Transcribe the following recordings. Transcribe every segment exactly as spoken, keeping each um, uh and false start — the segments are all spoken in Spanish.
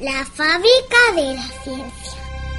La fábrica de la ciencia.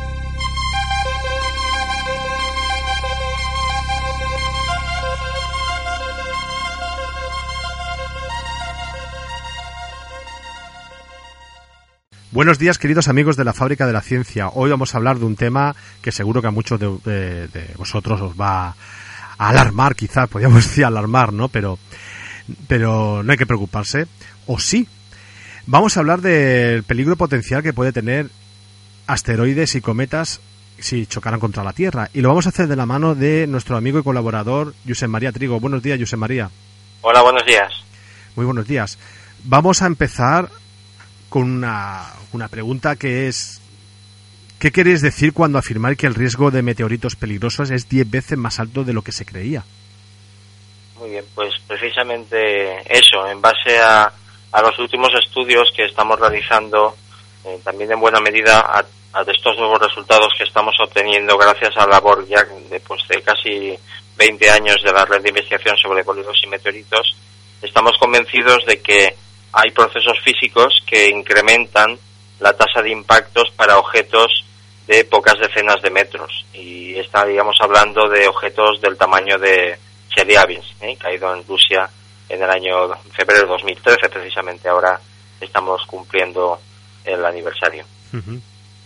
Buenos días, queridos amigos de la Fábrica de la Ciencia. Hoy vamos a hablar de un tema que seguro que a muchos de, de, de vosotros os va a alarmar, quizás, podríamos decir alarmar, ¿no? Pero, pero no hay que preocuparse. O sí. Vamos a hablar del peligro potencial que puede tener asteroides y cometas si chocaran contra la Tierra. Y lo vamos a hacer de la mano de nuestro amigo y colaborador, Josep María Trigo. Buenos días, Josep María. Hola, buenos días. Muy buenos días. Vamos a empezar con una, una pregunta que es: ¿qué queréis decir cuando afirmáis que el riesgo de meteoritos peligrosos es diez veces más alto de lo que se creía? Muy bien, pues precisamente eso, en base a, a los últimos estudios que estamos realizando, eh, también en buena medida a, a estos nuevos resultados que estamos obteniendo gracias a la labor ya de, pues, de casi veinte años de la red de investigación sobre bolígrafos y meteoritos, estamos convencidos de que hay procesos físicos que incrementan la tasa de impactos para objetos de pocas decenas de metros. Y estaríamos hablando de objetos del tamaño de Chelyabinsk, ¿eh? caído en Rusia en el año febrero de dos mil trece, precisamente. Ahora estamos cumpliendo el aniversario. Uh-huh.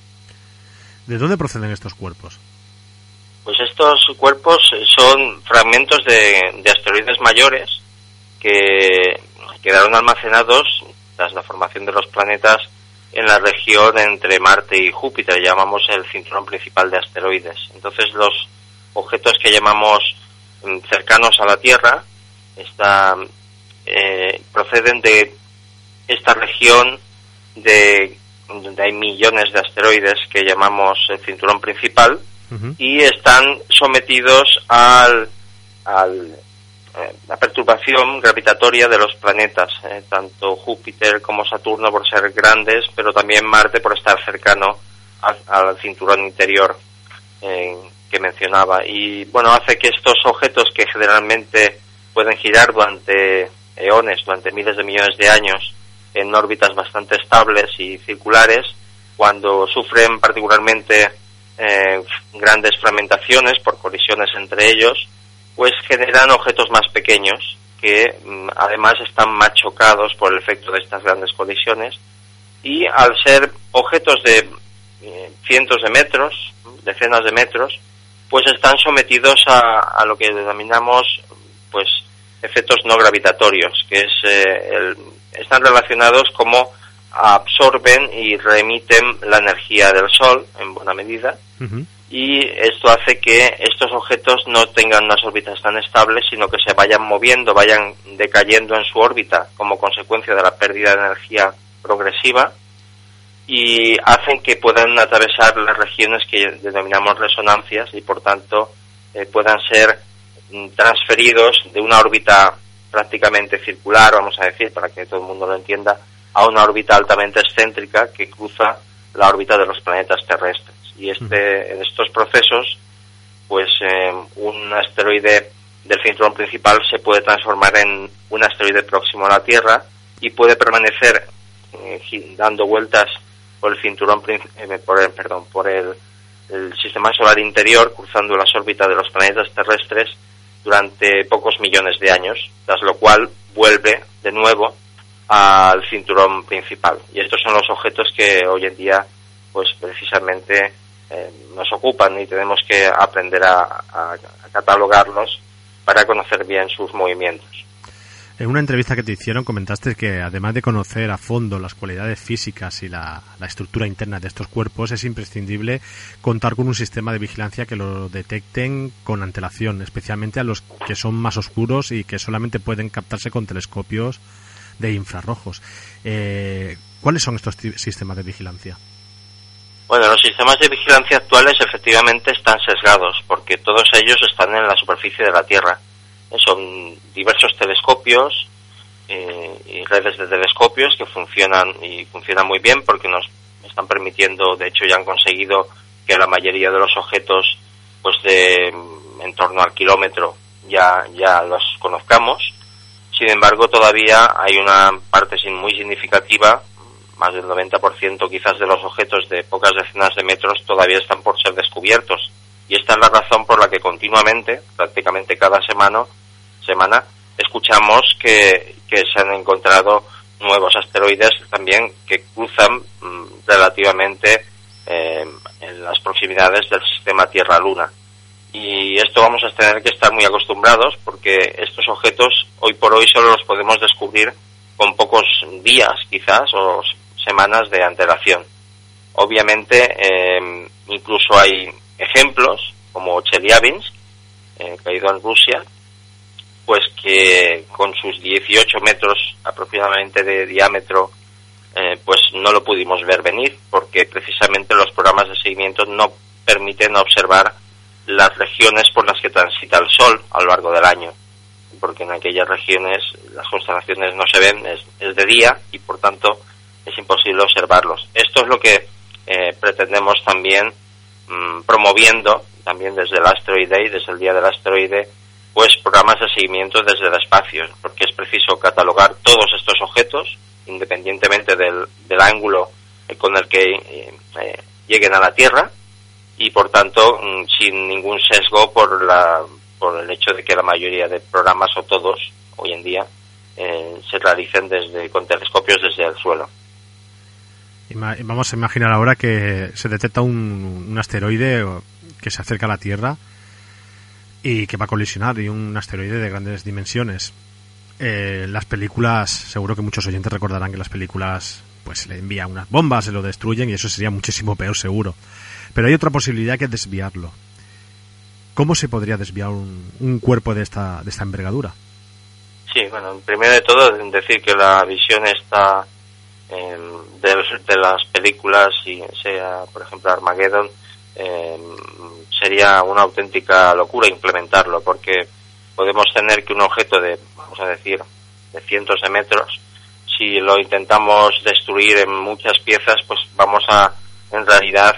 ¿De dónde proceden estos cuerpos? Pues estos cuerpos son fragmentos de, de asteroides mayores que quedaron almacenados tras la formación de los planetas en la región entre Marte y Júpiter, llamamos el cinturón principal de asteroides. Entonces los objetos que llamamos cercanos a la Tierra está, eh, proceden de esta región de donde hay millones de asteroides que llamamos el cinturón principal. Uh-huh. Y están sometidos al, al la perturbación gravitatoria de los planetas, eh, tanto Júpiter como Saturno por ser grandes, pero también Marte por estar cercano al, al cinturón interior eh, que mencionaba. Y bueno, hace que estos objetos que generalmente pueden girar durante eones, durante miles de millones de años, en órbitas bastante estables y circulares, cuando sufren particularmente eh, grandes fragmentaciones por colisiones entre ellos, pues generan objetos más pequeños que mm, además están más chocados por el efecto de estas grandes colisiones, y al ser objetos de eh, cientos de metros, decenas de metros, pues están sometidos a, a lo que denominamos pues efectos no gravitatorios, que es eh, el, están relacionados como absorben y remiten la energía del Sol en buena medida. Uh-huh. Y esto hace que estos objetos no tengan unas órbitas tan estables, sino que se vayan moviendo, vayan decayendo en su órbita como consecuencia de la pérdida de energía progresiva, y hacen que puedan atravesar las regiones que denominamos resonancias y por tanto eh, puedan ser transferidos de una órbita prácticamente circular, vamos a decir, para que todo el mundo lo entienda, a una órbita altamente excéntrica que cruza la órbita de los planetas terrestres. Y este, en estos procesos, pues eh, un asteroide del cinturón principal se puede transformar en un asteroide próximo a la Tierra y puede permanecer eh, dando vueltas por el cinturón, eh, por el, perdón, por el, el sistema solar interior, cruzando las órbitas de los planetas terrestres durante pocos millones de años, tras lo cual vuelve de nuevo al cinturón principal. Y estos son los objetos que hoy en día, pues precisamente Eh, nos ocupan, y tenemos que aprender a, a, a catalogarlos para conocer bien sus movimientos. En una entrevista que te hicieron comentaste que además de conocer a fondo las cualidades físicas y la, la estructura interna de estos cuerpos, es imprescindible contar con un sistema de vigilancia que lo detecten con antelación, especialmente a los que son más oscuros y que solamente pueden captarse con telescopios de infrarrojos. Eh, ¿Cuáles son estos t- sistemas de vigilancia? Bueno, los sistemas de vigilancia actuales efectivamente están sesgados, porque todos ellos están en la superficie de la Tierra. Son diversos telescopios eh, y redes de telescopios que funcionan y funcionan muy bien, porque nos están permitiendo, de hecho ya han conseguido que la mayoría de los objetos pues de en torno al kilómetro ya, ya los conozcamos. Sin embargo, todavía hay una parte muy significativa, más del noventa por ciento quizás de los objetos de pocas decenas de metros todavía están por ser descubiertos. Y esta es la razón por la que continuamente, prácticamente cada semana, semana escuchamos que, que se han encontrado nuevos asteroides también que cruzan mmm, relativamente eh, en las proximidades del sistema Tierra-Luna. Y esto vamos a tener que estar muy acostumbrados porque estos objetos hoy por hoy solo los podemos descubrir con pocos días quizás o semanas de antelación. Obviamente eh, incluso hay ejemplos como Chelyabinsk, eh, caído en Rusia, pues que con sus dieciocho metros aproximadamente de diámetro eh, pues no lo pudimos ver venir porque precisamente los programas de seguimiento no permiten observar las regiones por las que transita el Sol a lo largo del año, porque en aquellas regiones las constelaciones no se ven, es, es de día y por tanto es imposible observarlos. Esto es lo que eh, pretendemos también mmm, promoviendo también desde el Asteroid Day, desde el Día del Asteroide, pues programas de seguimiento desde el espacio, porque es preciso catalogar todos estos objetos independientemente del, del ángulo con el que eh, eh, lleguen a la Tierra y por tanto mmm, sin ningún sesgo por la por el hecho de que la mayoría de programas o todos hoy en día eh, se realicen desde con telescopios desde el suelo. Vamos a imaginar ahora que se detecta un, un asteroide que se acerca a la Tierra y que va a colisionar, y un asteroide de grandes dimensiones. Eh, las películas, seguro que muchos oyentes recordarán que las películas pues le envían unas bombas, se lo destruyen y eso sería muchísimo peor seguro. Pero hay otra posibilidad que es desviarlo. ¿Cómo se podría desviar un, un cuerpo de esta de esta envergadura? Sí, bueno, primero de todo decir que la visión está eh, de, de las películas, y sea por ejemplo Armageddon, eh, sería una auténtica locura implementarlo, porque podemos tener que un objeto de, vamos a decir, de cientos de metros, si lo intentamos destruir en muchas piezas, pues vamos a, en realidad,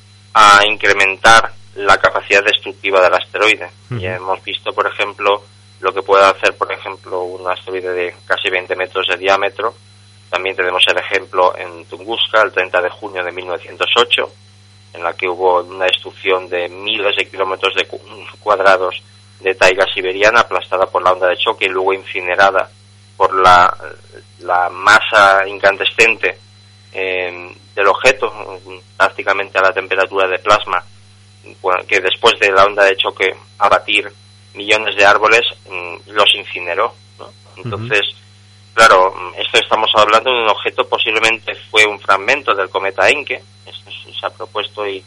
a incrementar la capacidad destructiva del asteroide. Uh-huh. Ya hemos visto, por ejemplo, lo que puede hacer, por ejemplo, un asteroide de casi veinte metros de diámetro. También tenemos el ejemplo en Tunguska, el treinta de junio de mil novecientos ocho, en la que hubo una destrucción de miles de kilómetros de cuadrados de taiga siberiana aplastada por la onda de choque y luego incinerada por la, la masa incandescente eh, del objeto, prácticamente a la temperatura de plasma, que después de la onda de choque abatir millones de árboles, los incineró, ¿no? Entonces, uh-huh. claro, esto estamos hablando de un objeto, posiblemente fue un fragmento del cometa Encke, esto se ha propuesto y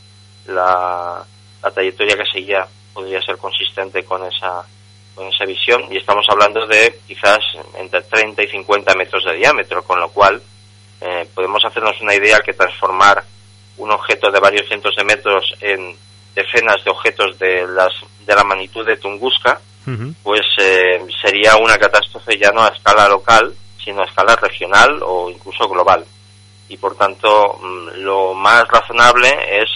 la, la trayectoria que seguía podría ser consistente con esa con esa visión, y estamos hablando de quizás entre treinta y cincuenta metros de diámetro, con lo cual eh, podemos hacernos una idea que transformar un objeto de varios cientos de metros en decenas de objetos de las de la magnitud de Tunguska, uh-huh. pues eh, sería una catástrofe ya no a escala local, sino a escala regional o incluso global. Y por tanto, lo más razonable es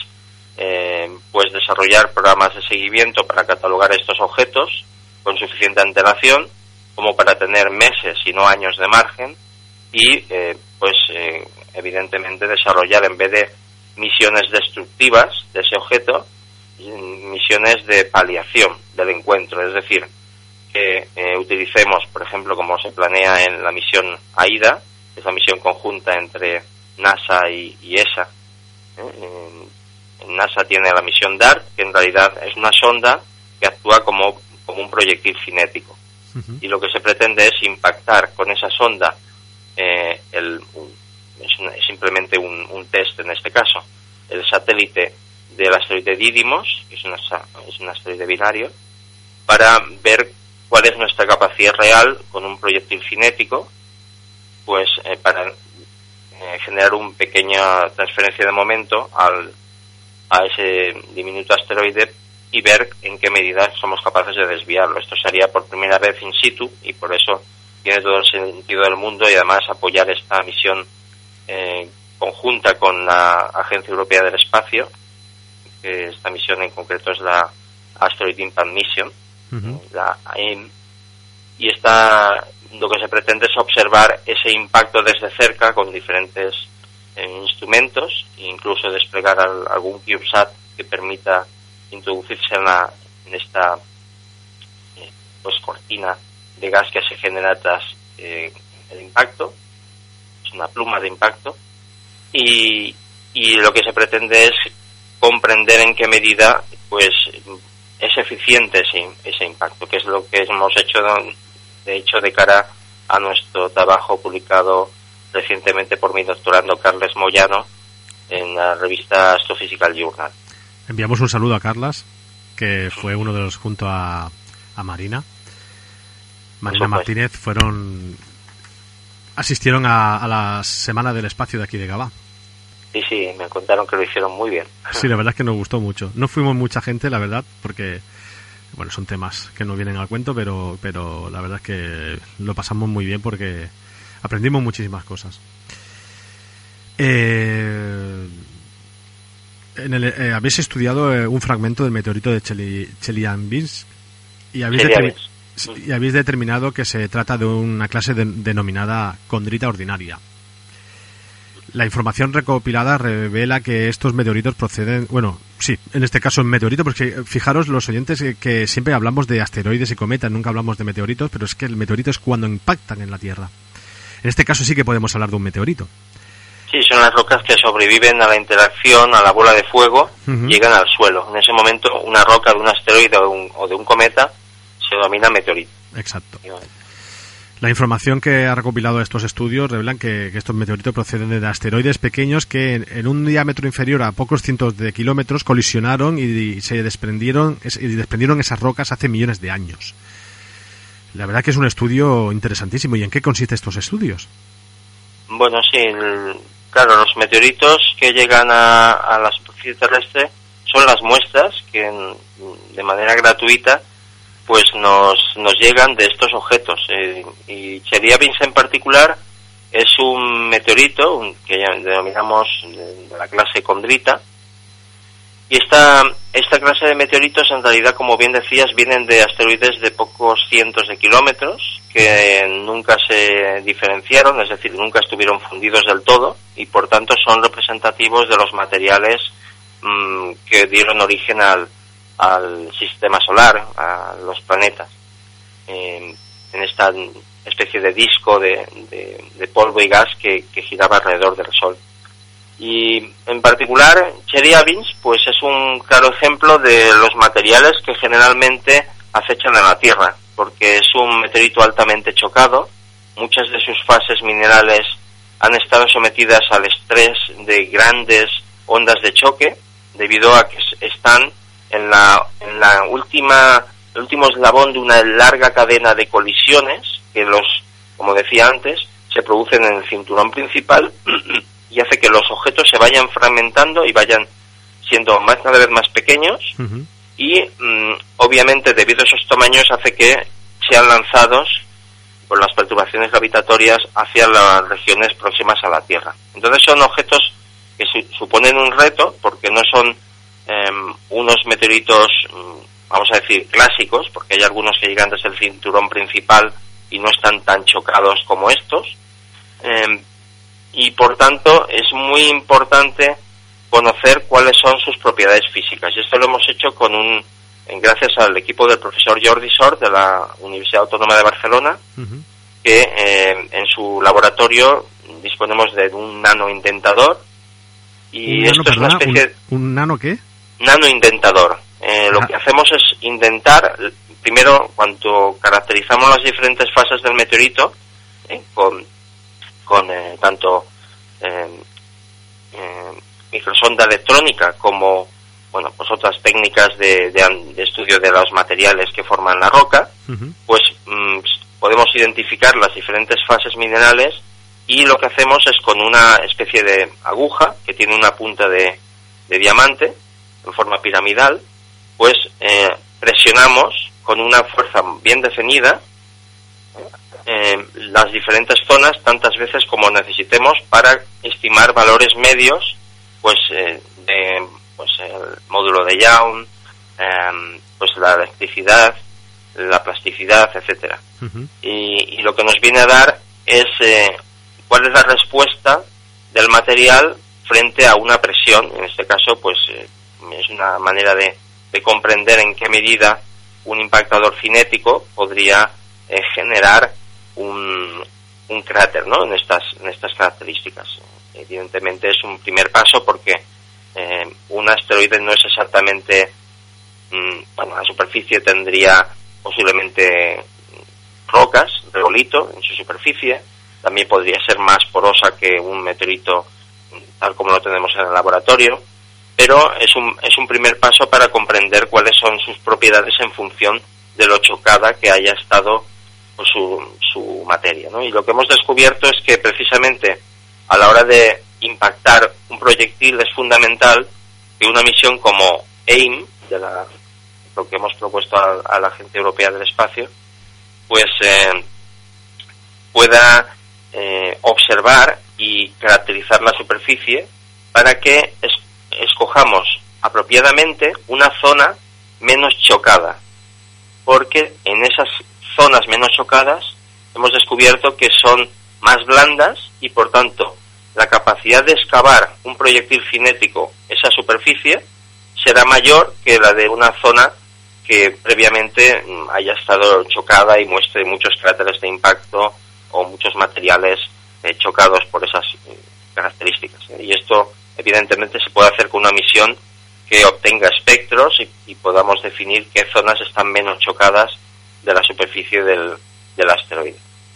eh, pues desarrollar programas de seguimiento para catalogar estos objetos con suficiente antelación, como para tener meses y no años de margen, y eh, pues eh, evidentemente desarrollar, en vez de misiones destructivas de ese objeto, misiones de paliación del encuentro, es decir, que eh, utilicemos, por ejemplo, como se planea en la misión AIDA, que es la misión conjunta entre NASA y, y E S A. ¿eh? En NASA tiene la misión DART, que en realidad es una sonda que actúa como, como un proyectil cinético. Uh-huh. Y lo que se pretende es impactar con esa sonda, eh, el, un, es, un, es simplemente un, un test en este caso, el satélite del asteroide Didymos, que es, una, es un asteroide binario, para ver cuál es nuestra capacidad real con un proyectil cinético, pues eh, para eh, generar una pequeña transferencia de momento al, a ese diminuto asteroide y ver en qué medida somos capaces de desviarlo. Esto se haría por primera vez in situ y por eso tiene todo el sentido del mundo, y además apoyar esta misión eh, conjunta con la Agencia Europea del Espacio, que esta misión en concreto es la Asteroid Impact Mission, uh-huh. la A I M, y está, lo que se pretende es observar ese impacto desde cerca con diferentes eh, instrumentos, incluso desplegar al, algún CubeSat que permita introducirse en, la, en esta eh, pues cortina de gas que se genera tras eh, el impacto. Es una pluma de impacto, y, y lo que se pretende es comprender en qué medida pues es eficiente ese, ese impacto, que es lo que hemos hecho de hecho de cara a nuestro trabajo publicado recientemente por mi doctorando Carles Moyano en la revista Astrophysical Journal. Enviamos un saludo a Carlas, que fue uno de los, junto a, a Marina Marina Martínez, fueron asistieron a, a la Semana del Espacio de aquí de Gavà. Sí, sí, me contaron que lo hicieron muy bien. Sí, la verdad es que nos gustó mucho. No fuimos mucha gente, la verdad, porque bueno, son temas que no vienen al cuento, pero pero la verdad es que lo pasamos muy bien porque aprendimos muchísimas cosas. Eh, en el, eh, habéis estudiado eh, un fragmento del meteorito de Chely, Chelyabinsk y habéis, determi- y habéis determinado que se trata de una clase de, denominada condrita ordinaria. La información recopilada revela que estos meteoritos proceden, bueno, sí, en este caso en meteorito, porque fijaros los oyentes que siempre hablamos de asteroides y cometas, nunca hablamos de meteoritos, pero es que el meteorito es cuando impactan en la Tierra. En este caso sí que podemos hablar de un meteorito. Sí, son las rocas que sobreviven a la interacción, a la bola de fuego, uh-huh. Llegan al suelo. En ese momento una roca de un asteroide o, un, o de un cometa se denomina meteorito. Exacto. La información que ha recopilado estos estudios revelan que, que estos meteoritos proceden de asteroides pequeños que en, en un diámetro inferior a pocos cientos de kilómetros colisionaron y, y se desprendieron, y desprendieron esas rocas hace millones de años. La verdad que es un estudio interesantísimo. ¿Y en qué consisten estos estudios? Bueno, sí, el, claro, los meteoritos que llegan a, a la superficie terrestre son las muestras que en, de manera gratuita pues nos nos llegan de estos objetos. Eh, y Chelyabinsk en particular es un meteorito un, que denominamos de, de la clase condrita. Y esta, esta clase de meteoritos, en realidad, como bien decías, vienen de asteroides de pocos cientos de kilómetros, que nunca se diferenciaron, es decir, nunca estuvieron fundidos del todo, y por tanto son representativos de los materiales mmm, que dieron origen al, al sistema solar, a los planetas, eh, en esta especie de disco de, de, de polvo y gas que, que giraba alrededor del Sol. Y en particular Chelyabinsk pues es un claro ejemplo de los materiales que generalmente acechan a la Tierra, porque es un meteorito altamente chocado. Muchas de sus fases minerales han estado sometidas al estrés de grandes ondas de choque, debido a que están en la, en la última, el último eslabón de una larga cadena de colisiones que los, como decía antes, se producen en el cinturón principal y hace que los objetos se vayan fragmentando y vayan siendo más cada vez más pequeños. Uh-huh. Y mmm, obviamente debido a esos tamaños hace que sean lanzados por las perturbaciones gravitatorias hacia las regiones próximas a la Tierra. Entonces son objetos que su- suponen un reto, porque no son eh, unos meteoritos, vamos a decir, clásicos, porque hay algunos que llegan desde el cinturón principal y no están tan chocados como estos. Eh, y por tanto es muy importante conocer cuáles son sus propiedades físicas, y esto lo hemos hecho con un gracias al equipo del profesor Jordi Sort de la Universidad Autónoma de Barcelona, uh-huh. que eh, en su laboratorio disponemos de un nanoindentador, y un esto nano, es perdona, una especie de... ¿Un, un nano qué? Nanoindentador. Eh, lo que hacemos es intentar, primero, cuando caracterizamos las diferentes fases del meteorito, eh, con con eh, tanto eh, eh, microsonda electrónica como bueno pues otras técnicas de, de, de estudio de los materiales que forman la roca, uh-huh. pues mm, podemos identificar las diferentes fases minerales, y lo que hacemos es con una especie de aguja que tiene una punta de, de diamante en forma piramidal, pues eh, presionamos con una fuerza bien definida Eh, las diferentes zonas tantas veces como necesitemos para estimar valores medios, pues eh, de pues el módulo de Young, eh, pues la electricidad, la plasticidad, etcétera. Uh-huh. Y, y lo que nos viene a dar es eh, cuál es la respuesta del material frente a una presión. En este caso, pues eh, es una manera de, de comprender en qué medida un impactador cinético podría eh, generar un, un cráter, ¿no? En estas, en estas características. Evidentemente es un primer paso porque eh, un asteroide no es exactamente, mmm, bueno, la superficie tendría posiblemente rocas, regolito en su superficie, también podría ser más porosa que un meteorito tal como lo tenemos en el laboratorio, pero es un, es un primer paso para comprender cuáles son sus propiedades en función de lo chocada que haya estado pues, su, su materia, ¿no? Y lo que hemos descubierto es que precisamente a la hora de impactar un proyectil es fundamental que una misión como AIM, de la, lo que hemos propuesto a, a la Agencia Europea del Espacio, pues eh, pueda eh, observar y caracterizar la superficie para que es, escojamos apropiadamente una zona menos chocada, porque en esas zonas menos chocadas hemos descubierto que son más blandas y por tanto la capacidad de excavar un proyectil cinético esa superficie será mayor que la de una zona que previamente haya estado chocada y muestre muchos cráteres de impacto o muchos materiales eh, chocados por esas eh, características. ¿eh? Y esto evidentemente se puede hacer con una misión que obtenga espectros y, y podamos definir qué zonas están menos chocadas de la superficie del, del asteroide.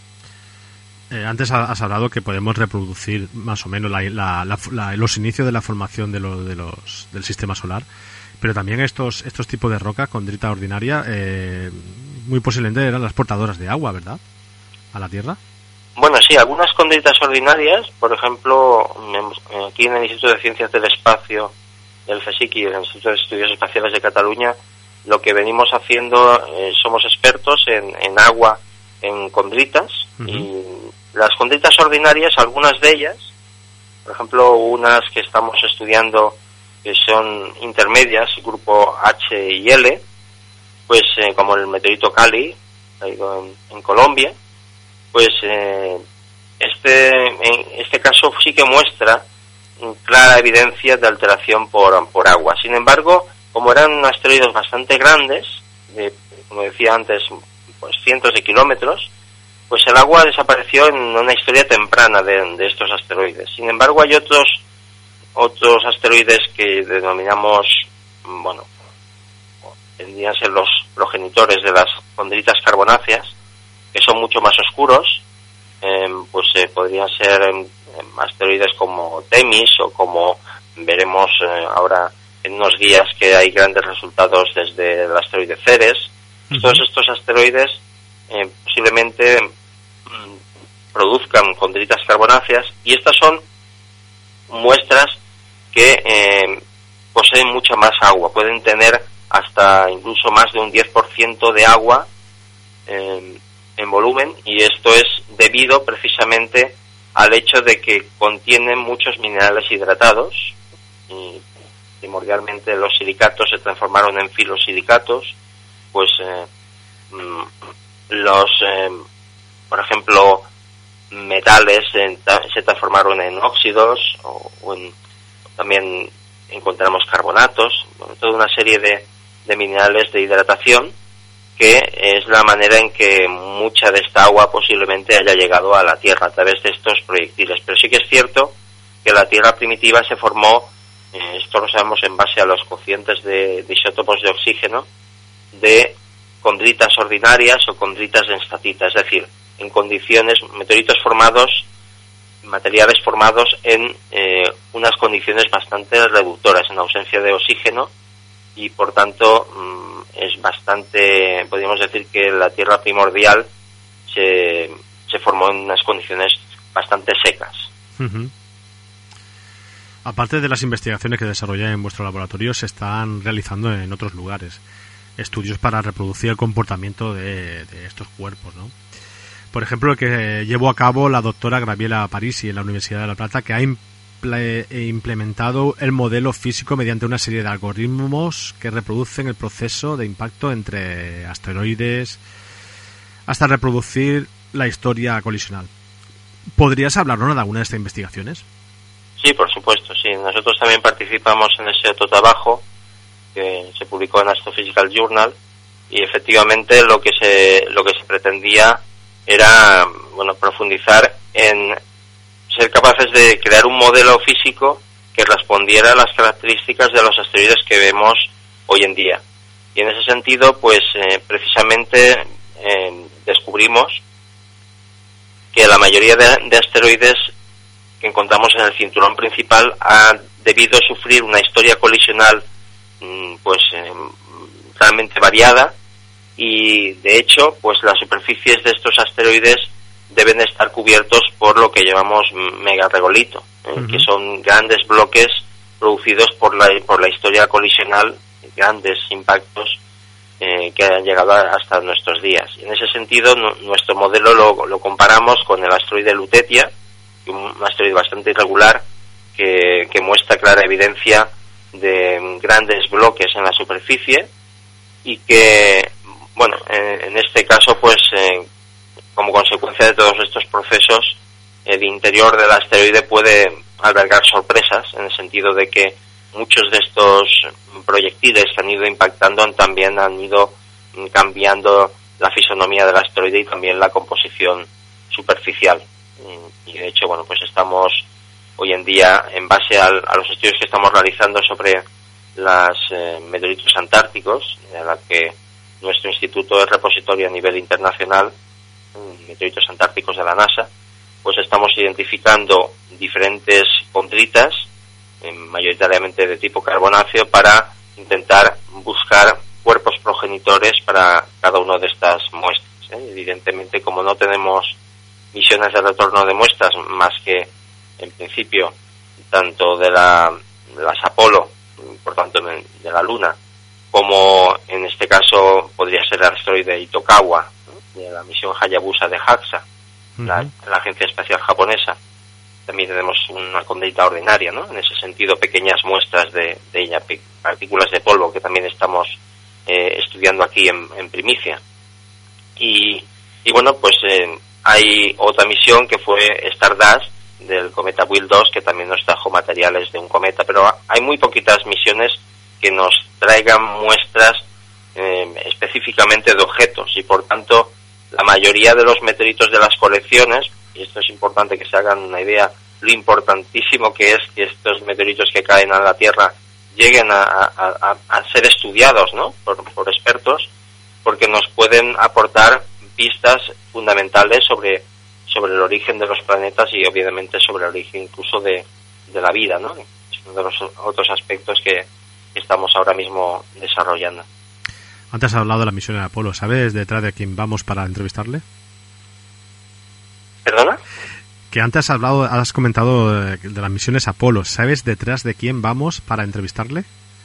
Eh, antes has hablado que podemos reproducir más o menos la, la, la, la, los inicios de la formación de, lo, de los, del sistema solar, pero también estos estos tipos de roca, condrita ordinaria, eh, muy posiblemente eran las portadoras de agua, ¿verdad?, a la Tierra. Bueno, sí, algunas condritas ordinarias, por ejemplo, aquí en el Instituto de Ciencias del Espacio del CSIC y el Instituto de Estudios Espaciales de Cataluña, lo que venimos haciendo, eh, somos expertos en, en agua, en condritas, uh-huh. Y las condritas ordinarias, algunas de ellas, por ejemplo, unas que estamos estudiando que son intermedias, grupo H y L, pues eh, como el meteorito Cali, en, en Colombia, pues eh, este en este caso sí que muestra clara evidencia de alteración por, por agua. Sin embargo, como eran asteroides bastante grandes, de, como decía antes, pues cientos de kilómetros, pues el agua desapareció en una historia temprana de, de estos asteroides. Sin embargo, hay otros otros asteroides que denominamos, bueno, tendrían a ser los progenitores de las condritas carbonáceas, que son mucho más oscuros, eh, pues eh, podrían ser eh, asteroides como Temis o como veremos eh, ahora en unos días que hay grandes resultados desde el asteroide Ceres. Uh-huh. Todos estos asteroides eh, posiblemente mm, produzcan condritas carbonáceas y estas son muestras que eh, poseen mucha más agua, pueden tener hasta incluso más de un diez por ciento de agua eh, en volumen, y esto es debido precisamente al hecho de que contienen muchos minerales hidratados y primordialmente los silicatos se transformaron en filosilicatos, pues eh, los eh, por ejemplo metales eh, se transformaron en óxidos o, o en, también encontramos carbonatos, bueno, toda una serie de, de minerales de hidratación, que es la manera en que mucha de esta agua posiblemente haya llegado a la Tierra a través de estos proyectiles. Pero sí que es cierto que la Tierra primitiva se formó, eh, esto lo sabemos en base a los cocientes de, de isótopos de oxígeno, de condritas ordinarias o condritas denstatita, es decir, en condiciones, meteoritos formados, materiales formados en eh, unas condiciones bastante reductoras, en ausencia de oxígeno, y por tanto mmm, es bastante, podríamos decir que la Tierra primordial se, se formó en unas condiciones bastante secas. Uh-huh. Aparte de las investigaciones que desarrolláis en vuestro laboratorio, se están realizando en otros lugares estudios para reproducir el comportamiento de, de estos cuerpos, ¿no? Por ejemplo, el que llevó a cabo la doctora Graviela Parisi en la Universidad de La Plata, que ha imple- implementado el modelo físico mediante una serie de algoritmos que reproducen el proceso de impacto entre asteroides hasta reproducir la historia colisional. ¿Podrías hablarnos de alguna de estas investigaciones? Sí, por supuesto, sí. Nosotros también participamos en ese otro trabajo que se publicó en Astrophysical Journal, y efectivamente lo que se lo que se pretendía era, bueno, profundizar en ser capaces de crear un modelo físico que respondiera a las características de los asteroides que vemos hoy en día. Y en ese sentido, pues eh, precisamente eh, descubrimos que la mayoría de, de asteroides que encontramos en el cinturón principal ha debido sufrir una historia colisional pues eh, realmente variada, y de hecho pues las superficies de estos asteroides deben estar cubiertos por lo que llamamos megaregolito, ¿eh? Uh-huh. Que son grandes bloques producidos por la por la historia colisional, grandes impactos eh, que han llegado hasta nuestros días. Y en ese sentido n- nuestro modelo lo, lo comparamos con el asteroide Lutetia, un asteroide bastante irregular que, que muestra clara evidencia de grandes bloques en la superficie, y que, bueno, en, en este caso, pues, eh, como consecuencia de todos estos procesos, el interior del asteroide puede albergar sorpresas, en el sentido de que muchos de estos proyectiles que han ido impactando también han ido cambiando la fisonomía del asteroide y también la composición superficial. Y de hecho, bueno, pues estamos hoy en día, en base al, a los estudios que estamos realizando sobre las eh, meteoritos antárticos, en la que nuestro instituto es repositorio a nivel internacional, meteoritos antárticos de la NASA, pues estamos identificando diferentes condritas, eh, mayoritariamente de tipo carbonáceo, para intentar buscar cuerpos progenitores para cada una de estas muestras, ¿eh? Evidentemente, como no tenemos misiones de retorno de muestras más que, en principio, tanto de la, de las Apolo, por tanto de la Luna, como en este caso podría ser el asteroide Itokawa, ¿no?, de la misión Hayabusa de JAXA, uh-huh. la, la Agencia Espacial Japonesa. También tenemos una condrita ordinaria, ¿no? En ese sentido, pequeñas muestras de, de ella, partículas de polvo, que también estamos eh, estudiando aquí en, en primicia. Y, y bueno, pues eh, hay otra misión que fue Stardust, del cometa Will dos, que también nos trajo materiales de un cometa, pero hay muy poquitas misiones que nos traigan muestras eh, específicamente de objetos, y por tanto la mayoría de los meteoritos de las colecciones, y esto es importante que se hagan una idea, lo importantísimo que es que estos meteoritos que caen a la Tierra lleguen a, a, a, a ser estudiados, ¿no?, por, por expertos, porque nos pueden aportar pistas fundamentales sobre sobre el origen de los planetas y obviamente sobre el origen incluso de, de la vida, ¿no? Es uno de los otros aspectos que estamos ahora mismo desarrollando. Antes has hablado de la misión de Apolo. ¿Sabes detrás de quién vamos para entrevistarle? ¿Perdona? Que antes has hablado, has comentado de las misiones Apolo. ¿Sabes detrás de quién vamos para entrevistarle?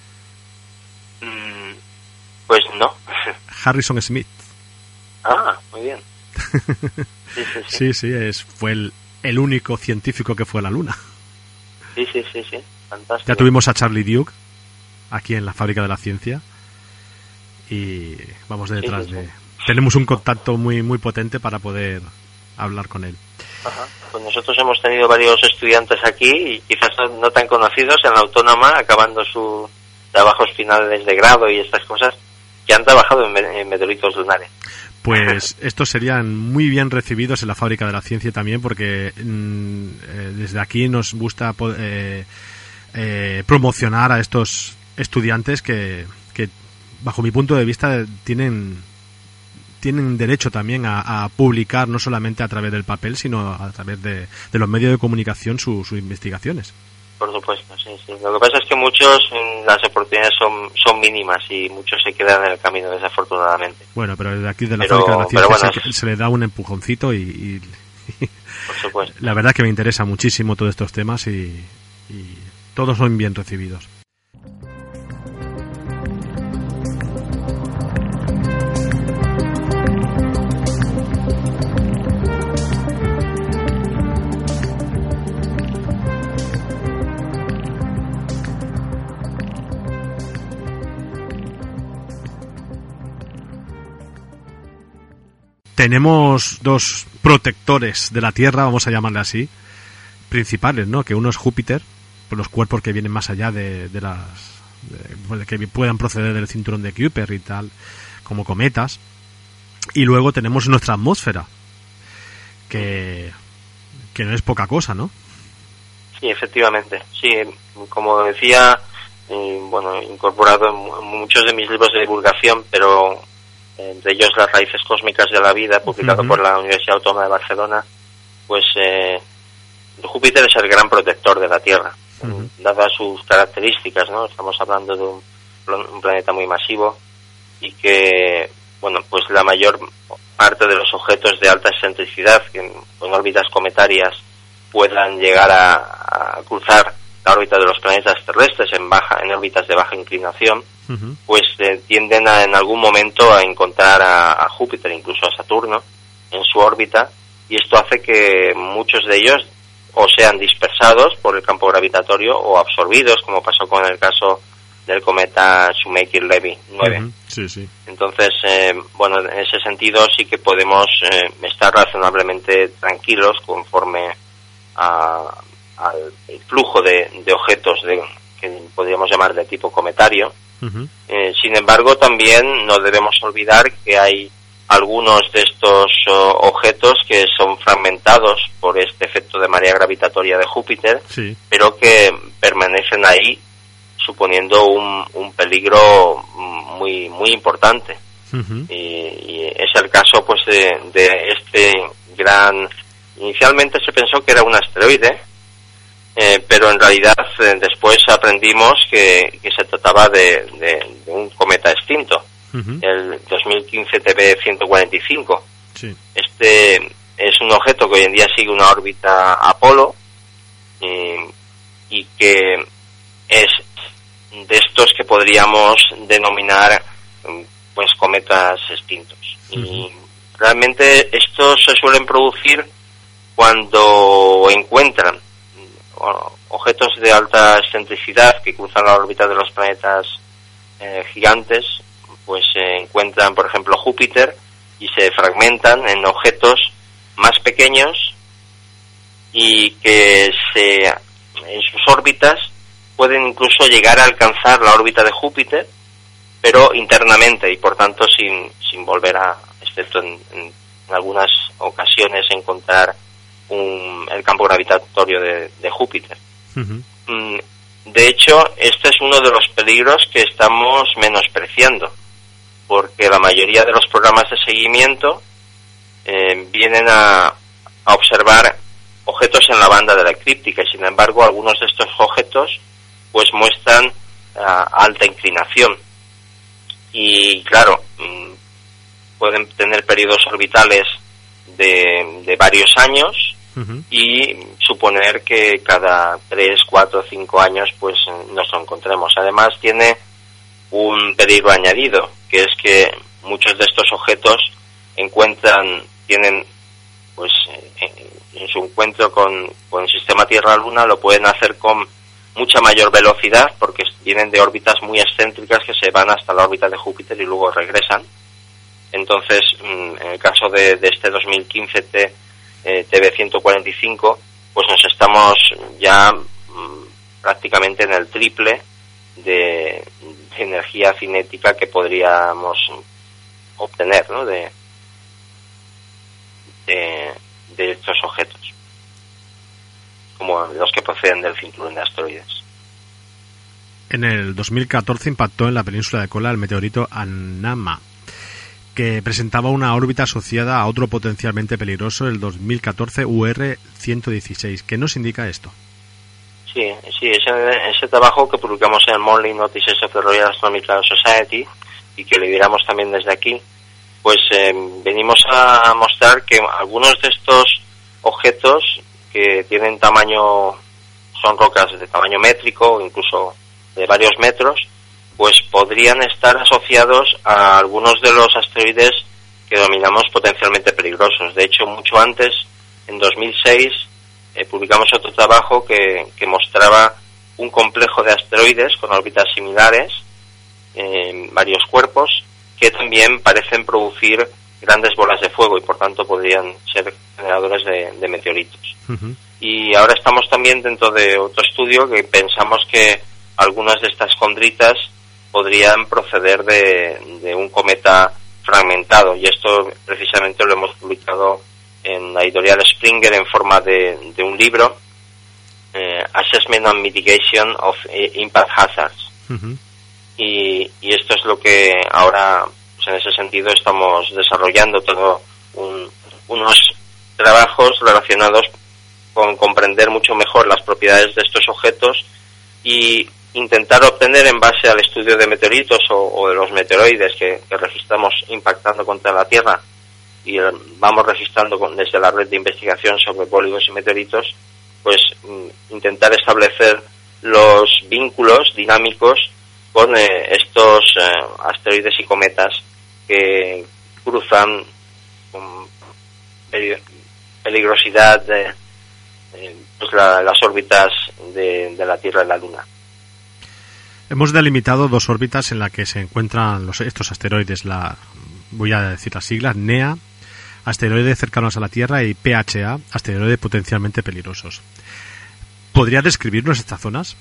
Mm, pues no. Harrison Smith. Ah, muy bien. Sí, sí, sí. sí, sí, es, fue el, el único científico que fue a la Luna. Sí, sí, sí, sí, fantástico. Ya tuvimos a Charlie Duke aquí en la Fábrica de la Ciencia y vamos detrás sí, sí, sí. de... Tenemos un contacto muy muy potente para poder hablar con él. Ajá. Pues nosotros hemos tenido varios estudiantes aquí, y quizás no tan conocidos, en la Autónoma, acabando sus trabajos finales de grado y estas cosas, que han trabajado en, en meteoritos lunares. Pues estos serían muy bien recibidos en la Fábrica de la Ciencia también, porque mm, eh, desde aquí nos gusta eh, eh, promocionar a estos estudiantes que, que, bajo mi punto de vista, tienen tienen derecho también a, a publicar, no solamente a través del papel, sino a través de, de los medios de comunicación sus, sus investigaciones. Por supuesto, sí, sí. Lo que pasa es que muchos, las oportunidades son son mínimas y muchos se quedan en el camino, desafortunadamente. Bueno, pero desde aquí de la pero, Fábrica de la Ciencia bueno, se, se le da un empujoncito y, y por supuesto. La verdad que me interesa muchísimo todos estos temas y, y todos son bien recibidos. Tenemos dos protectores de la Tierra, vamos a llamarle así, principales, ¿no? Que uno es Júpiter, por los cuerpos que vienen más allá de, de las de, que puedan proceder del cinturón de Kuiper y tal, como cometas. Y luego tenemos nuestra atmósfera, que que no es poca cosa, ¿no? Sí, efectivamente. Sí, como decía, eh, bueno, incorporado en muchos de mis libros de divulgación, pero entre ellos Las raíces cósmicas de la vida, publicado uh-huh. por la Universidad Autónoma de Barcelona, pues eh, Júpiter es el gran protector de la Tierra, uh-huh. dadas sus características, ¿no? Estamos hablando de un, un planeta muy masivo y que, bueno, pues la mayor parte de los objetos de alta excentricidad que con órbitas cometarias puedan llegar a, a cruzar la órbita de los planetas terrestres en baja en órbitas de baja inclinación, uh-huh. pues eh, tienden a, en algún momento a encontrar a, a Júpiter, incluso a Saturno, en su órbita, y esto hace que muchos de ellos o sean dispersados por el campo gravitatorio o absorbidos, como pasó con el caso del cometa Shoemaker-Levy nueve. Uh-huh. Sí, sí. Entonces, eh, bueno, en ese sentido sí que podemos eh, estar razonablemente tranquilos conforme a, al flujo de, de objetos de, que podríamos llamar de tipo cometario. Uh-huh. Eh, sin embargo, también no debemos olvidar que hay algunos de estos uh, objetos que son fragmentados por este efecto de marea gravitatoria de Júpiter, sí. pero que permanecen ahí, suponiendo un, un peligro muy muy importante. Uh-huh. y, y es el caso pues de, de este gran... Inicialmente se pensó que era un asteroide, eh, pero en realidad eh, después aprendimos que, que se trataba de, de, de un cometa extinto, uh-huh. el dos mil quince T B ciento cuarenta y cinco. Sí. Este es un objeto que hoy en día sigue una órbita Apolo eh, y que es de estos que podríamos denominar pues cometas extintos. Uh-huh. Y realmente estos se suelen producir cuando encuentran objetos de alta excentricidad que cruzan la órbita de los planetas eh, gigantes, pues se encuentran, por ejemplo, Júpiter, y se fragmentan en objetos más pequeños y que se en sus órbitas pueden incluso llegar a alcanzar la órbita de Júpiter, pero internamente y por tanto sin, sin volver a, excepto en, en algunas ocasiones, encontrar un, el campo gravitatorio de, de Júpiter. Uh-huh. De hecho, este es uno de los peligros que estamos menospreciando, porque la mayoría de los programas de seguimiento eh, vienen a, a observar objetos en la banda de la eclíptica, y sin embargo algunos de estos objetos pues muestran uh, alta inclinación y claro, mmm, pueden tener periodos orbitales de, de varios años. Uh-huh. Y suponer que cada tres, cuatro, cinco años pues nos lo encontremos. Además tiene un peligro añadido, que es que muchos de estos objetos encuentran, tienen pues en, en su encuentro con, con el sistema Tierra-Luna lo pueden hacer con mucha mayor velocidad, porque vienen de órbitas muy excéntricas que se van hasta la órbita de Júpiter y luego regresan. Entonces, en el caso de, de este dos mil quince T Eh, T B ciento cuarenta y cinco, pues nos estamos ya mmm, prácticamente en el triple de, de energía cinética que podríamos obtener, ¿no? de, de de estos objetos, como los que proceden del cinturón de asteroides. En el dos mil catorce impactó en la península de Kola el meteorito Anama, que presentaba una órbita asociada a otro potencialmente peligroso, el dos mil catorce U R ciento dieciséis. ¿Qué nos indica esto? Sí, sí, ese, ese trabajo que publicamos en el Monthly Notices of the Royal Astronomical Society y que le diéramos también desde aquí, pues eh, venimos a mostrar que algunos de estos objetos que tienen tamaño, son rocas de tamaño métrico, incluso de varios metros, pues podrían estar asociados a algunos de los asteroides que denominamos potencialmente peligrosos. De hecho, mucho antes, en dos mil seis, eh, publicamos otro trabajo que, que mostraba un complejo de asteroides con órbitas similares, en eh, varios cuerpos, que también parecen producir grandes bolas de fuego y por tanto podrían ser generadores de, de meteoritos. Uh-huh. Y ahora estamos también dentro de otro estudio que pensamos que algunas de estas condritas podrían proceder de, de un cometa fragmentado, y esto precisamente lo hemos publicado en la editorial Springer en forma de, de un libro, eh, Assessment and Mitigation of Impact Hazards. Uh-huh. y, y esto es lo que ahora, pues en ese sentido, estamos desarrollando todo un, unos trabajos relacionados con comprender mucho mejor las propiedades de estos objetos y intentar obtener, en base al estudio de meteoritos o, o de los meteoroides que, que registramos impactando contra la Tierra, y vamos registrando con, desde la red de investigación sobre bólidos y meteoritos, pues intentar establecer los vínculos dinámicos con eh, estos eh, asteroides y cometas que cruzan con peligrosidad de, de pues la, las órbitas de, de la Tierra y la Luna. Hemos delimitado dos órbitas en las que se encuentran los, estos asteroides, la voy a decir las siglas, NEA, asteroides cercanos a la Tierra, y P H A, asteroides potencialmente peligrosos. ¿Podría describirnos estas zonas?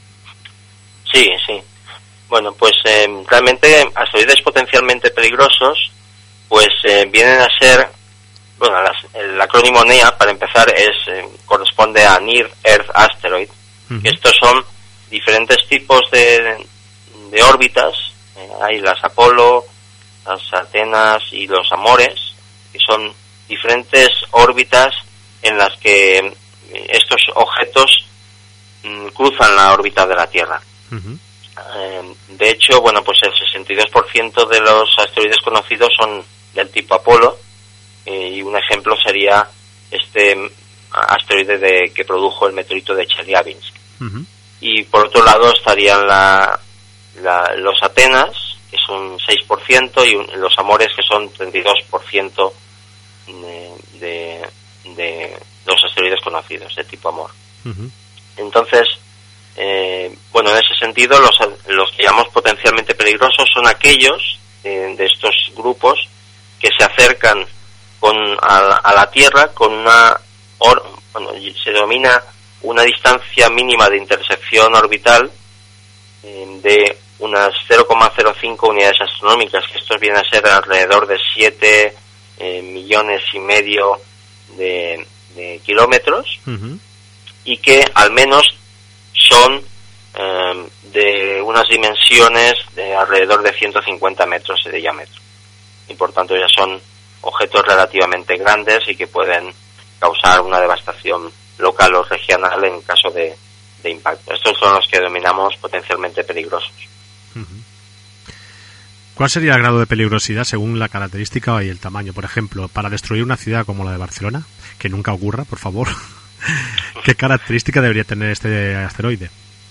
Sí, sí. Bueno, pues eh, realmente asteroides potencialmente peligrosos pues eh, vienen a ser, bueno, las, el acrónimo NEA, para empezar, es eh, corresponde a Near Earth Asteroid. Uh-huh. Estos son diferentes tipos de, de órbitas, eh, hay las Apolo, las Atenas y los Amores, que son diferentes órbitas en las que estos objetos mm, cruzan la órbita de la Tierra. Uh-huh. Eh, de hecho, bueno, pues el sesenta y dos por ciento de los asteroides conocidos son del tipo Apolo, eh, y un ejemplo sería este asteroide de, que produjo el meteorito de Chelyabinsk. Uh-huh. Y por otro lado estarían la, la, los Atenas, que son seis por ciento, y un, los Amores, que son treinta y dos por ciento de, de, de los asteroides conocidos, de tipo Amor. Uh-huh. Entonces, eh, bueno, en ese sentido, los, los que llamamos potencialmente peligrosos son aquellos eh, de estos grupos que se acercan con a, a la Tierra con una, or, bueno, se denomina una distancia mínima de intersección orbital eh, de unas cero coma cero cinco unidades astronómicas, que estos vienen a ser alrededor de siete eh, millones y medio de, de kilómetros, uh-huh. y que al menos son eh, de unas dimensiones de alrededor de ciento cincuenta metros de diámetro, y por tanto ya son objetos relativamente grandes y que pueden causar una devastación local o regional en caso de, de impacto. Estos son los que denominamos potencialmente peligrosos. Uh-huh. ¿Cuál sería el grado de peligrosidad según la característica y el tamaño? Por ejemplo, para destruir una ciudad como la de Barcelona, que nunca ocurra, por favor, ¿qué característica debería tener este asteroide?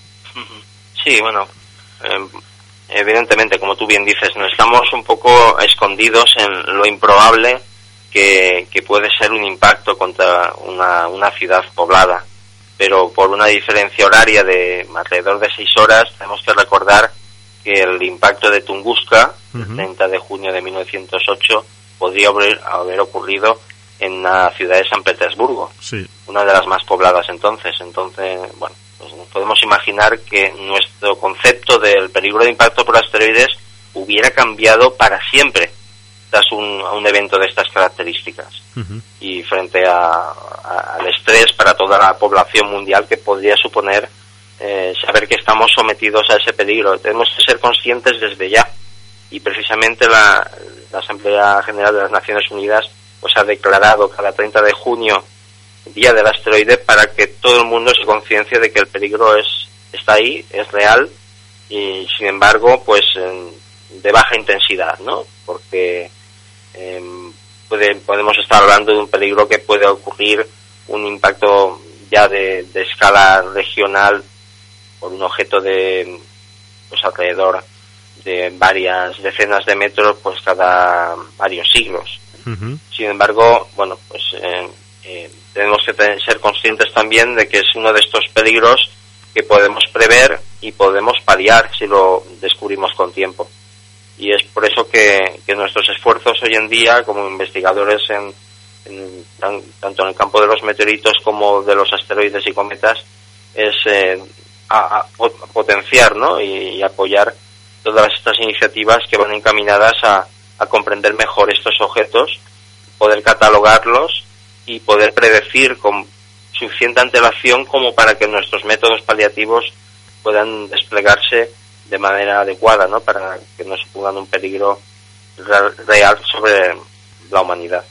Sí, bueno, eh, evidentemente, como tú bien dices, no estamos un poco escondidos en lo improbable que, que puede ser un impacto contra una, una ciudad poblada, pero por una diferencia horaria de alrededor de seis horas, tenemos que recordar que el impacto de Tunguska, uh-huh. el treinta de junio de mil novecientos ocho, podría haber, haber ocurrido en la ciudad de San Petersburgo, sí. una de las más pobladas entonces. Entonces, bueno, pues podemos imaginar que nuestro concepto del peligro de impacto por asteroides hubiera cambiado para siempre tras un, a un evento de estas características. Uh-huh. Y frente a, a, al estrés para toda la población mundial que podría suponer eh, saber que estamos sometidos a ese peligro. Tenemos que ser conscientes desde ya. Y precisamente la, la Asamblea General de las Naciones Unidas pues ha declarado cada treinta de junio Día del Asteroide, para que todo el mundo se conciencie de que el peligro es está ahí, es real, y sin embargo pues eh, de baja intensidad, ¿no? Porque eh, puede, podemos estar hablando de un peligro que puede ocurrir un impacto ya de, de escala regional por un objeto de pues alrededor de varias decenas de metros pues cada varios siglos. Uh-huh. Sin embargo, bueno, pues eh, eh, tenemos que tener, ser conscientes también de que es uno de estos peligros que podemos prever y podemos paliar si lo descubrimos con tiempo. Y es por eso que, que nuestros esfuerzos hoy en día como investigadores en, en, tan, tanto en el campo de los meteoritos como de los asteroides y cometas, es eh, a, a potenciar, ¿no? y, y apoyar todas estas iniciativas que van encaminadas a, a comprender mejor estos objetos, poder catalogarlos y poder predecir con suficiente antelación como para que nuestros métodos paliativos puedan desplegarse de manera adecuada, ¿no? Para que no supongan un peligro real sobre la humanidad.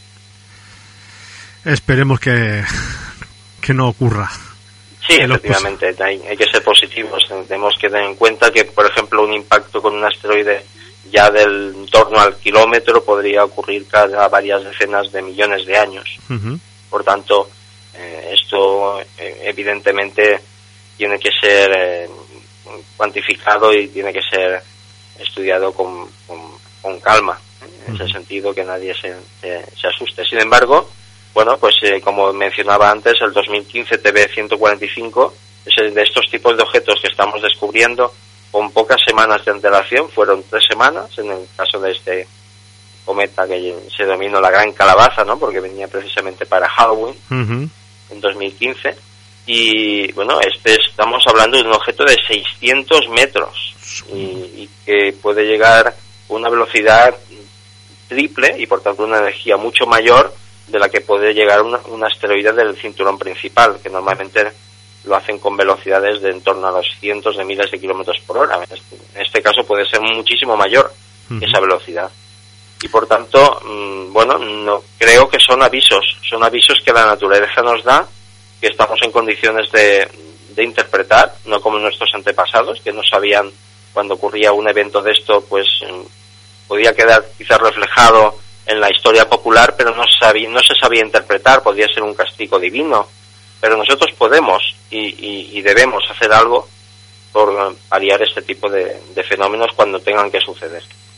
Esperemos que, que no ocurra. Sí, efectivamente, hay, hay que ser positivos. Tenemos que tener en cuenta que, por ejemplo, un impacto con un asteroide ya del en torno al kilómetro podría ocurrir cada varias decenas de millones de años. Uh-huh. Por tanto, eh, esto eh, evidentemente tiene que ser eh, cuantificado y tiene que ser estudiado con, con, con calma. En ese sentido, que nadie se, se, se asuste. Sin embargo, bueno, pues eh, como mencionaba antes, el dos mil quince T B ciento cuarenta y cinco es el de estos tipos de objetos que estamos descubriendo con pocas semanas de antelación. Fueron tres semanas en el caso de este cometa que se denominó la Gran Calabaza, ¿no? Porque venía precisamente para Halloween, uh-huh, en dos mil quince. Y bueno, este estamos hablando de un objeto de seiscientos metros y, y que puede llegar a una velocidad triple y por tanto una energía mucho mayor de la que puede llegar una, un asteroide del cinturón principal, que normalmente lo hacen con velocidades de en torno a los cientos de miles de kilómetros por hora. En este, en este caso puede ser muchísimo mayor uh-huh. esa velocidad. Y por tanto, mmm, bueno, no creo que son avisos, son avisos que la naturaleza nos da, que estamos en condiciones de, de interpretar, no como nuestros antepasados, que no sabían cuando ocurría un evento de esto, pues podía quedar quizás reflejado en la historia popular, pero no sabía, no se sabía interpretar, podía ser un castigo divino, pero nosotros podemos y, y, y debemos hacer algo por paliar este tipo de, de fenómenos cuando tengan que suceder.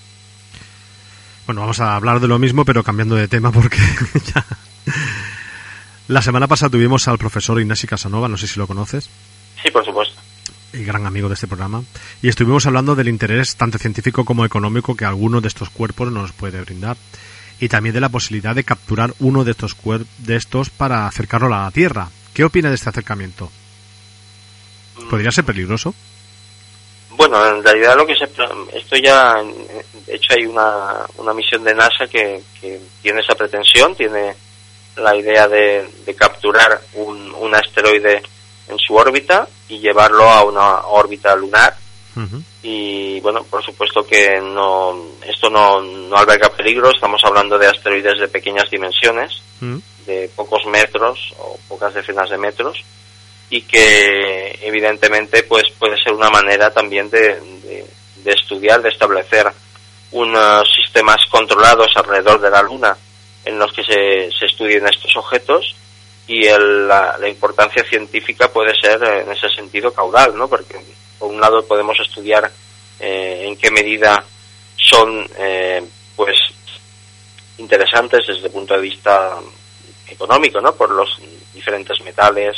Bueno, vamos a hablar de lo mismo, pero cambiando de tema, porque ya... La semana pasada tuvimos al profesor Ignasi Casanova, no sé si lo conoces. Sí, por supuesto. Y gran amigo de este programa. Y estuvimos hablando del interés tanto científico como económico que alguno de estos cuerpos nos puede brindar. Y también de la posibilidad de capturar uno de estos cuer- de estos para acercarlo a la Tierra. ¿Qué opina de este acercamiento? ¿Podría ser peligroso? Bueno, en realidad lo que se... Esto ya... De hecho hay una, una misión de NASA que, que tiene esa pretensión, tiene la idea de, de capturar un, un asteroide en su órbita y llevarlo a una órbita lunar. Uh-huh. Y bueno, por supuesto que no esto no, no alberga peligro. Estamos hablando de asteroides de pequeñas dimensiones, uh-huh. de pocos metros o pocas decenas de metros, y que evidentemente pues puede ser una manera también de, de, de estudiar, de establecer unos sistemas controlados alrededor de la Luna en los que se, se estudien estos objetos, y el, la, la importancia científica puede ser en ese sentido caudal, ¿no? Porque por un lado podemos estudiar eh, en qué medida son eh, pues interesantes desde el punto de vista económico, ¿no? Por los diferentes metales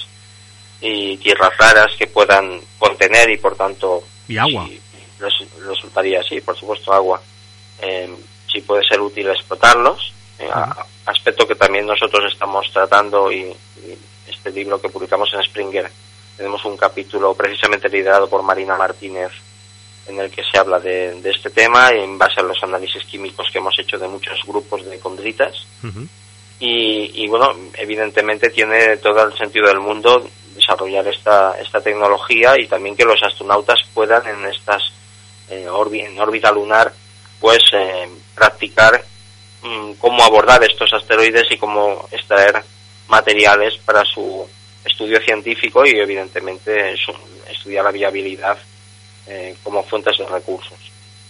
y tierras raras que puedan contener, y por tanto y agua si res, resultaría así, por supuesto agua, eh, si puede ser útil explotarlos. Eh, a, aspecto que también nosotros estamos tratando, y, y este libro que publicamos en Springer, tenemos un capítulo precisamente liderado por Marina Martínez en el que se habla de, de este tema, y en base a los análisis químicos que hemos hecho de muchos grupos de condritas. Uh-huh. y, y bueno, evidentemente tiene todo el sentido del mundo desarrollar esta, esta tecnología, y también que los astronautas puedan en estas eh, orbi, en órbita lunar pues eh, practicar cómo abordar estos asteroides y cómo extraer materiales para su estudio científico, y evidentemente su, estudiar la viabilidad eh, como fuentes de recursos.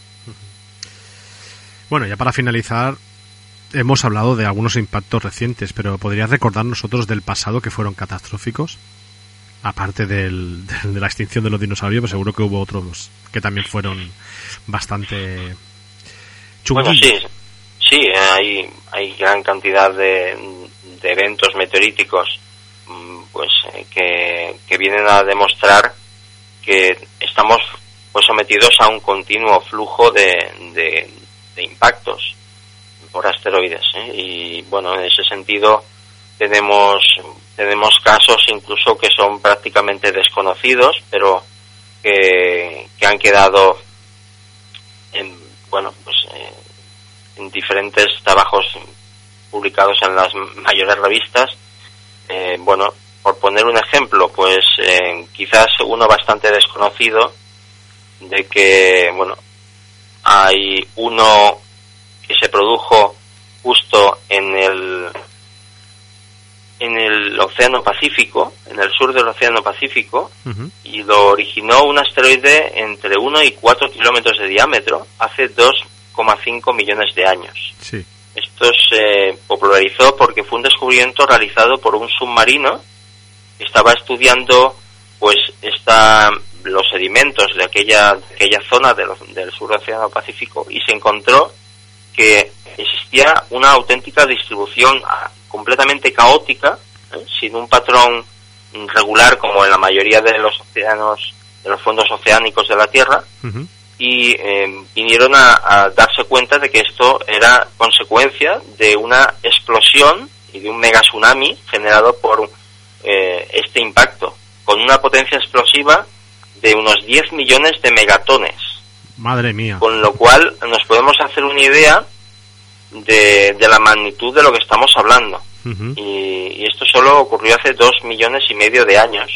Bueno, ya para finalizar, hemos hablado de algunos impactos recientes, pero ¿podrías recordarnos otros del pasado que fueron catastróficos? Aparte del, de, de la extinción de los dinosaurios, pues seguro que hubo otros que también fueron bastante chunguillos. Bueno, sí. Sí, hay, hay gran cantidad de, de eventos meteoríticos pues que, que vienen a demostrar que estamos pues sometidos a un continuo flujo de, de, de impactos. por asteroides, ¿eh? Y bueno, en ese sentido tenemos tenemos casos incluso que son prácticamente desconocidos, pero que, que han quedado en, bueno, pues eh, en diferentes trabajos publicados en las mayores revistas. Eh, bueno, por poner un ejemplo, pues eh, quizás uno bastante desconocido, de que, bueno, hay uno que se produjo justo en el en el Océano Pacífico, en el sur del Océano Pacífico, uh-huh. y lo originó un asteroide entre uno y cuatro kilómetros de diámetro hace dos coma cinco millones de años. Sí. Esto se popularizó porque fue un descubrimiento realizado por un submarino que estaba estudiando pues esta los sedimentos de aquella de aquella zona del, del sur del Océano Pacífico, y se encontró que existía una auténtica distribución completamente caótica, ¿eh? sin un patrón regular como en la mayoría de los océanos, de los fondos oceánicos de la Tierra, uh-huh. y eh, vinieron a, a darse cuenta de que esto era consecuencia de una explosión y de un mega tsunami generado por eh, este impacto, con una potencia explosiva de unos diez millones de megatones. Madre mía. Con lo cual nos podemos hacer una idea de, de la magnitud de lo que estamos hablando. Uh-huh. y, y esto solo ocurrió hace dos millones y medio de años.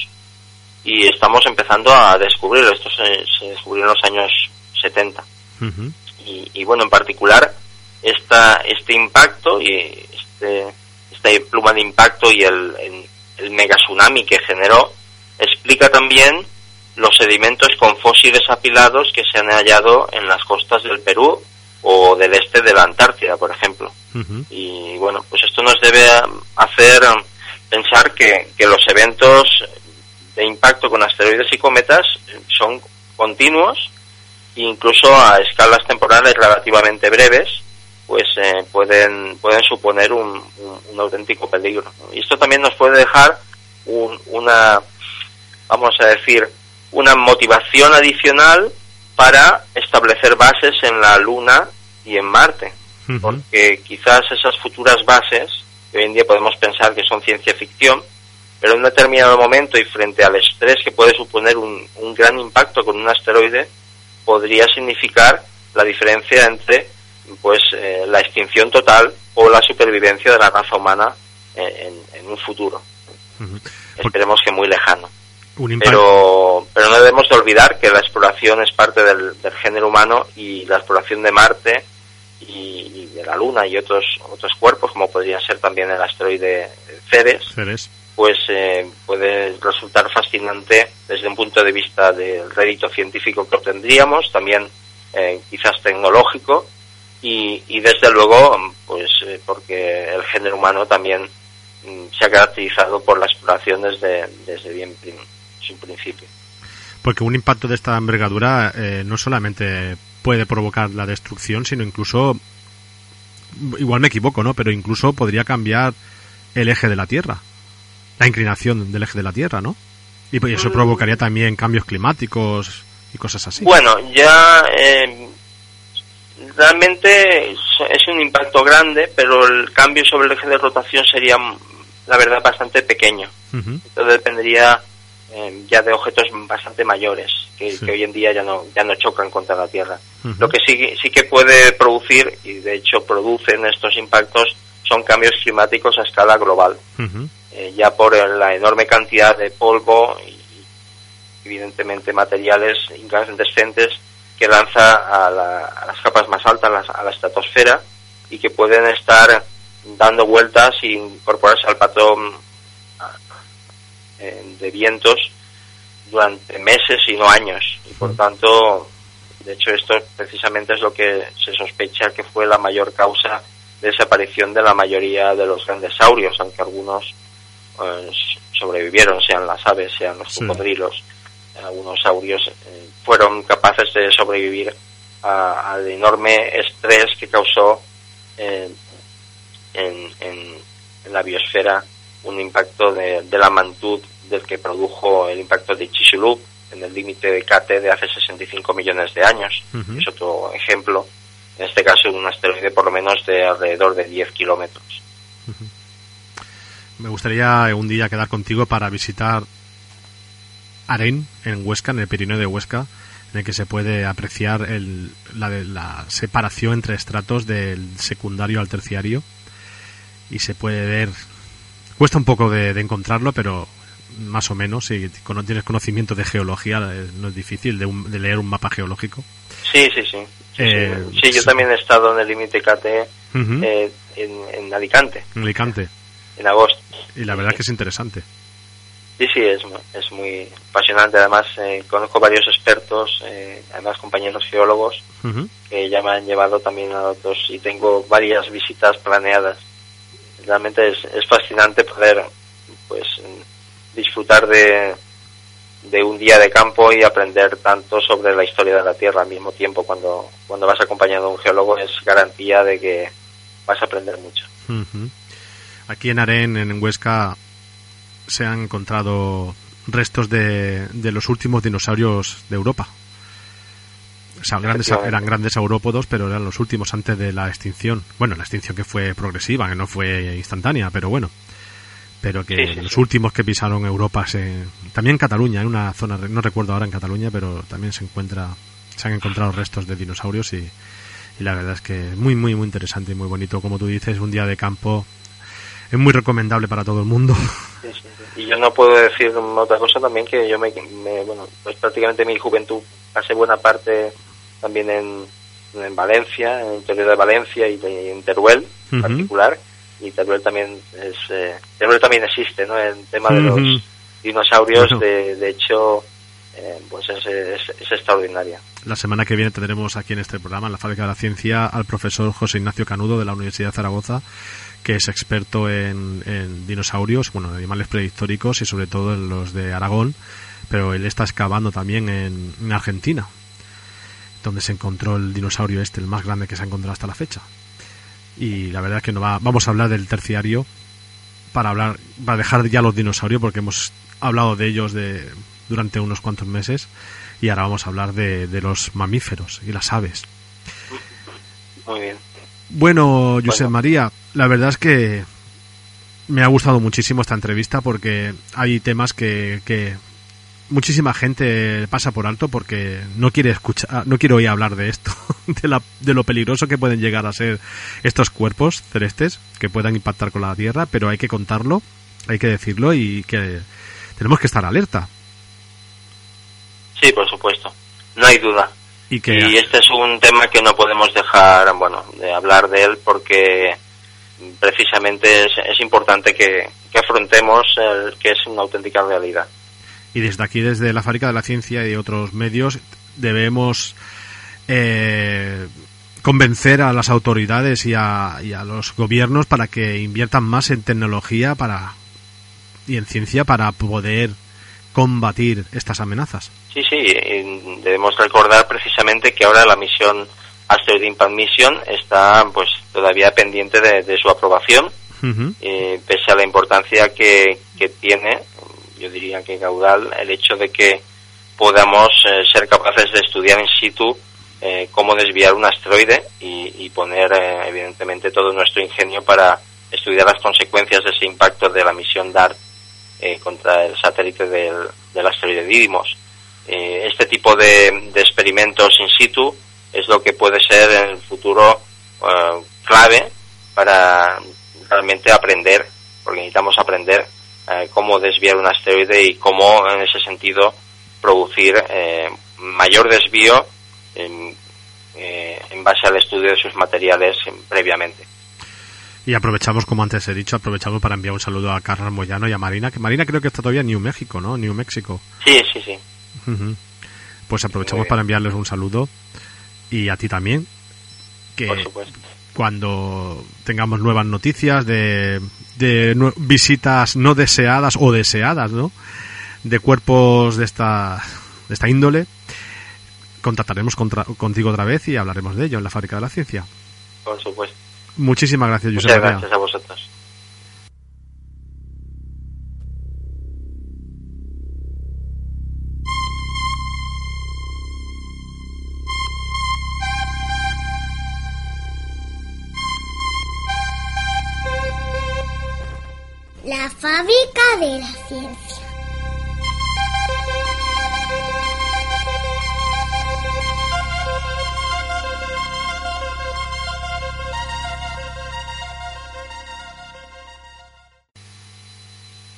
Y estamos empezando a descubrir, esto se, se descubrió en los años setenta. Uh-huh. Y, y bueno, en particular, esta, este impacto y este, esta pluma de impacto y el, el, el mega tsunami que generó, explica también los sedimentos con fósiles apilados que se han hallado en las costas del Perú o del este de la Antártida, por ejemplo. Uh-huh. Y bueno, pues esto nos debe hacer pensar que, que los eventos de impacto con asteroides y cometas son continuos, e incluso a escalas temporales relativamente breves, pues eh, pueden pueden suponer un, un, un auténtico peligro. Y esto también nos puede dejar un, una, vamos a decir, una motivación adicional para establecer bases en la Luna y en Marte, uh-huh. porque quizás esas futuras bases, que hoy en día podemos pensar que son ciencia ficción, pero en un determinado momento y frente al estrés que puede suponer un, un gran impacto con un asteroide, podría significar la diferencia entre pues eh, la extinción total o la supervivencia de la raza humana en, en un futuro. Uh-huh. Esperemos que muy lejano. Pero pero no debemos de olvidar que la exploración es parte del, del género humano, y la exploración de Marte y, y de la Luna y otros otros cuerpos, como podría ser también el asteroide Ceres, Ceres. pues eh, puede resultar fascinante desde un punto de vista del rédito científico que obtendríamos, también eh, quizás tecnológico, y, y desde luego pues eh, porque el género humano también mm, se ha caracterizado por la exploración desde, desde bien prim- sin principio. Porque un impacto de esta envergadura eh, no solamente puede provocar la destrucción, sino incluso, igual me equivoco, ¿no? Pero incluso podría cambiar el eje de la Tierra, la inclinación del eje de la Tierra, ¿no? Y eso mm. provocaría también cambios climáticos y cosas así. Bueno, ya eh, realmente es un impacto grande, pero el cambio sobre el eje de rotación sería, la verdad, bastante pequeño. Uh-huh. Entonces dependería Eh, ya de objetos bastante mayores que, sí. que hoy en día ya no ya no chocan contra la Tierra. Uh-huh. Lo que sí sí que puede producir, y de hecho producen estos impactos, son cambios climáticos a escala global. Uh-huh. Eh, ya por la enorme cantidad de polvo y evidentemente materiales incandescentes que lanza a, la, a las capas más altas, a la, a la estratosfera, y que pueden estar dando vueltas e incorporarse al patrón de vientos durante meses y no años, y por tanto, de hecho, esto precisamente es lo que se sospecha que fue la mayor causa de desaparición de la mayoría de los grandes saurios, aunque algunos eh, sobrevivieron, sean las aves, sean los cocodrilos. Sí. Algunos saurios eh, fueron capaces de sobrevivir a, al enorme estrés que causó eh, en, en, en la biosfera un impacto de, de la magnitud del que produjo el impacto de Chicxulub en el límite de K T de hace sesenta y cinco millones de años. Uh-huh. Es otro ejemplo en este caso un asteroide por lo menos de alrededor de diez kilómetros. Uh-huh. Me gustaría un día quedar contigo para visitar Aren, en Huesca, en el Pirineo de Huesca, en el que se puede apreciar el, la, la separación entre estratos del secundario al terciario, y se puede ver, cuesta un poco de, de encontrarlo, pero más o menos, si tienes conocimiento de geología, no es difícil de, un, de leer un mapa geológico. Sí, sí, sí. Sí, eh, sí. sí yo sí. también he estado en el límite K T uh-huh. eh, en, en Alicante. En Alicante. En agosto. Y la verdad sí. que es interesante. Sí, sí, es, es muy apasionante. Además, eh, conozco varios expertos, eh, además compañeros geólogos, uh-huh. que ya me han llevado también a otros, y tengo varias visitas planeadas. Realmente es, es fascinante poder, pues, disfrutar de, de un día de campo y aprender tanto sobre la historia de la Tierra al mismo tiempo. Cuando, cuando vas acompañado de un geólogo es garantía de que vas a aprender mucho. Uh-huh. Aquí en Aren, en Huesca, se han encontrado restos de, de los últimos dinosaurios de Europa. O sea, grandes, eran grandes saurópodos, pero eran los últimos antes de la extinción. Bueno, la extinción que fue progresiva, que no fue instantánea, pero bueno. Pero que sí, sí, los sí. últimos que pisaron Europa, se, también en Cataluña, en una zona, no recuerdo ahora en Cataluña, pero también se encuentra, se han encontrado restos de dinosaurios, y, y la verdad es que es muy, muy, muy interesante y muy bonito. Como tú dices, un día de campo es muy recomendable para todo el mundo. Sí, sí, sí. Y yo no puedo decir otra cosa también, que yo me, me bueno, pues prácticamente mi juventud pasé buena parte también en, en Valencia, en el interior de Valencia y de, en Teruel en uh-huh. particular. Y Teruel también es eh, Teruel también existe, ¿no? El tema de los uh-huh. dinosaurios, bueno. de, de hecho, eh, pues es, es, es extraordinaria. La semana que viene tendremos aquí en este programa, en la Fábrica de la Ciencia, al profesor José Ignacio Canudo de la Universidad de Zaragoza, que es experto en, en dinosaurios, bueno, animales prehistóricos y sobre todo en los de Aragón, pero él está excavando también en, en Argentina, donde se encontró el dinosaurio este, el más grande que se ha encontrado hasta la fecha. Y la verdad es que no va, vamos a hablar del terciario para hablar, para dejar ya los dinosaurios, porque hemos hablado de ellos de durante unos cuantos meses, y ahora vamos a hablar de, de los mamíferos y las aves. Muy bien. Bueno, Josep bueno. María, la verdad es que me ha gustado muchísimo esta entrevista, porque hay temas que, que muchísima gente pasa por alto porque no quiere escuchar, no quiere oír hablar de esto, de, la, de lo peligroso que pueden llegar a ser estos cuerpos celestes que puedan impactar con la Tierra, pero hay que contarlo, hay que decirlo, y que tenemos que estar alerta. Sí, por supuesto, no hay duda. Y, que... y este es un tema que no podemos dejar, bueno, de hablar de él, porque precisamente es, es importante que, que afrontemos el, que es una auténtica realidad. Y desde aquí, desde la Fábrica de la Ciencia y otros medios, debemos eh, convencer a las autoridades y a, y a los gobiernos para que inviertan más en tecnología para y en ciencia para poder combatir estas amenazas. Sí, sí, debemos recordar precisamente que ahora la misión Asteroid Impact Mission está pues todavía pendiente de, de su aprobación, uh-huh. eh, pese a la importancia que, que tiene, yo diría que caudal, el hecho de que podamos eh, ser capaces de estudiar in situ eh, cómo desviar un asteroide y, y poner eh, evidentemente todo nuestro ingenio para estudiar las consecuencias de ese impacto de la misión DART eh, contra el satélite del, del asteroide Didymos. Eh, este tipo de, de experimentos in situ es lo que puede ser en el futuro eh, clave para realmente aprender, porque necesitamos aprender eh, cómo desviar un asteroide y cómo en ese sentido producir eh, mayor desvío en, eh, en base al estudio de sus materiales previamente. Y aprovechamos, como antes he dicho, aprovechamos para enviar un saludo a Carlos Moyano y a Marina, que Marina creo que está todavía en New México, ¿no? New México. Sí, sí, sí. Uh-huh. Pues aprovechamos para enviarles un saludo, y a ti también, que por supuesto, cuando tengamos nuevas noticias de, de nu- visitas no deseadas o deseadas, ¿no?, de cuerpos de esta de esta índole, contactaremos contra, contigo otra vez y hablaremos de ello en la Fábrica de la Ciencia. Por supuesto. Muchísimas gracias, Josep Muchas María. gracias a vosotros. La fábrica de la ciencia.